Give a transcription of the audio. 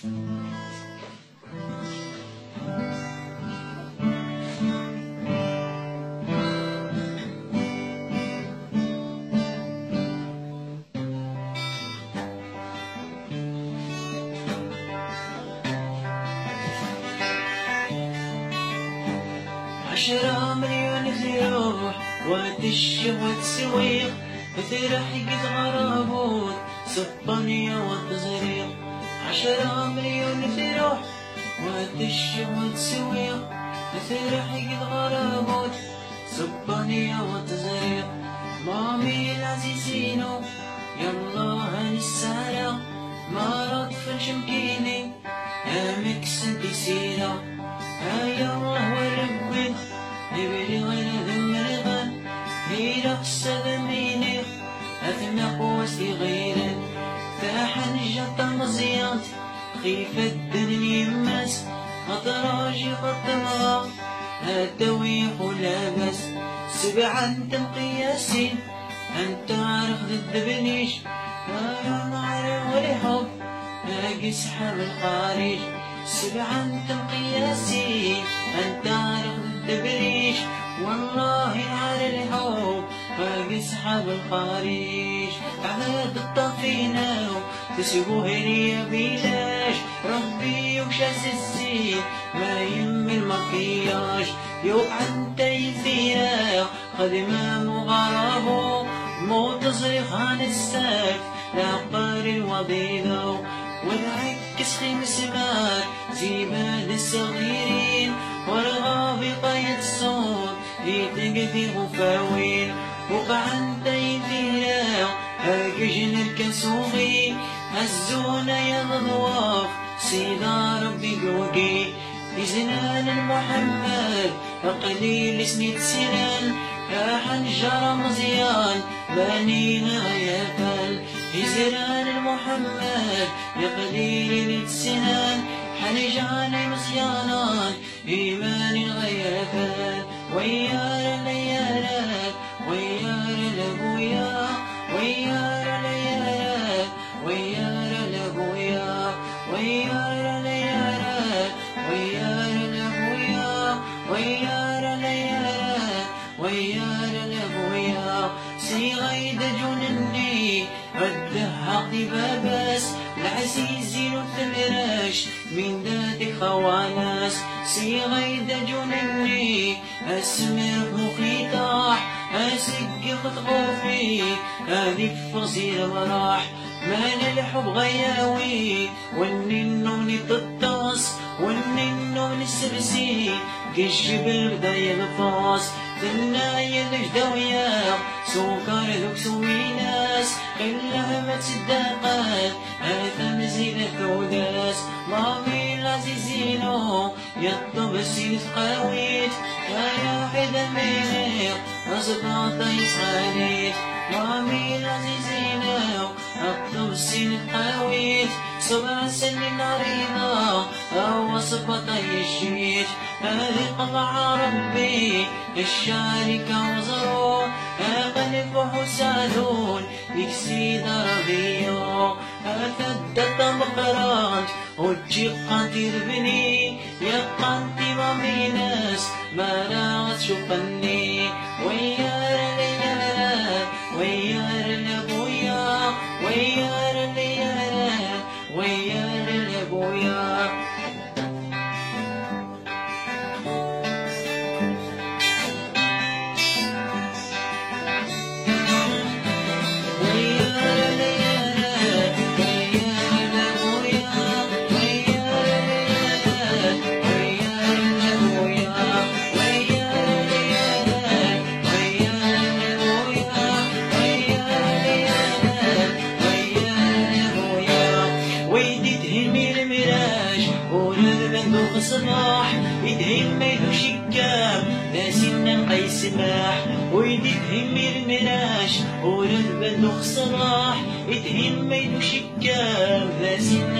10 مليون تروح وتشم وتسويق وترحق الغرابوت سبانية وتزريق. 10 مليون تروح وتشم وتسويق وترحق الغرابوت سبانية وتزريق. مامي العزيزينو يلا هنسالة ما رطف شمكيني يا مكسن تسيرة يا الله وربي نبري غير ذم الغن هي رقصة ذميني أثنى قوسي غيرا تاحن جطة مزيات خيفة الدنيا يمس أطراجي قطمها التويح ولابس 7 مقياسين أنت عارف ضد بنيش أنا معرف والحب باقي سحب الخارج. 7 مقياسين أنت عارف ضد بريش والله على الحب باقي سحب الخارج. عماد الطفينة تسيبوه هنية بلاش ربي وشاس الزين ما يم المكياج يوقع تيثيا خدمة مغربو مو تصريخ عن السيف لعقار الوضيضة والعكس خيم سمار زيباد الصغيرين والغابي قايد الصوت يتقدي غفاوين وقع تيثيا هاججن الكسوغي هزونا يا ضواف سيدا ربي قوقي بزنان المحمد قليل سنين سنان يا حنجر مزيان بنينا يا فال بزنان المحمد يا قليل سنان حنجان مزيانان إيمان غير فال ويا الليالات ويا الأبويا ويا الليالات ويا الأبويا ويا الليالات ويا الأبويا ويا الليالات ويا الأبويا سيغيد جنني الدهق باباس العزيزين الثمراش من ذات خواناس سيغيد جنني أسمر مخيطاح أسق خطغوفي هذيك فصيل براح مال الحب غياوي والننون تطاس والننون السبسي كالجبل بدا يغفاص ثنايا الجدويا سكر ذوك سويناس كلها ما تصدقات هذا مزيد الثوداس مامي العزيزينو يطلب السيد قاويت يا حدا مينيق أصبعت يسخانيت مامي العزيزينو أطلب السيد قاويت 7 سنين عريضة أو صفة يشيت هذه قطع ربي الشاركة وزرو قلب وحسادون يكسيد ربيو أثدت مقرات وجي قاتل بني يا قانتي ماميناس ما راغت شوفني ويا الليالات ويا الأبويا ويا الليالات ويا الأبويا صباح يدهن ميدو شكام ناسينا نقي سماح ويدهن المراش ورد بندوخ صباح يدهن ميدو شكام ناسينا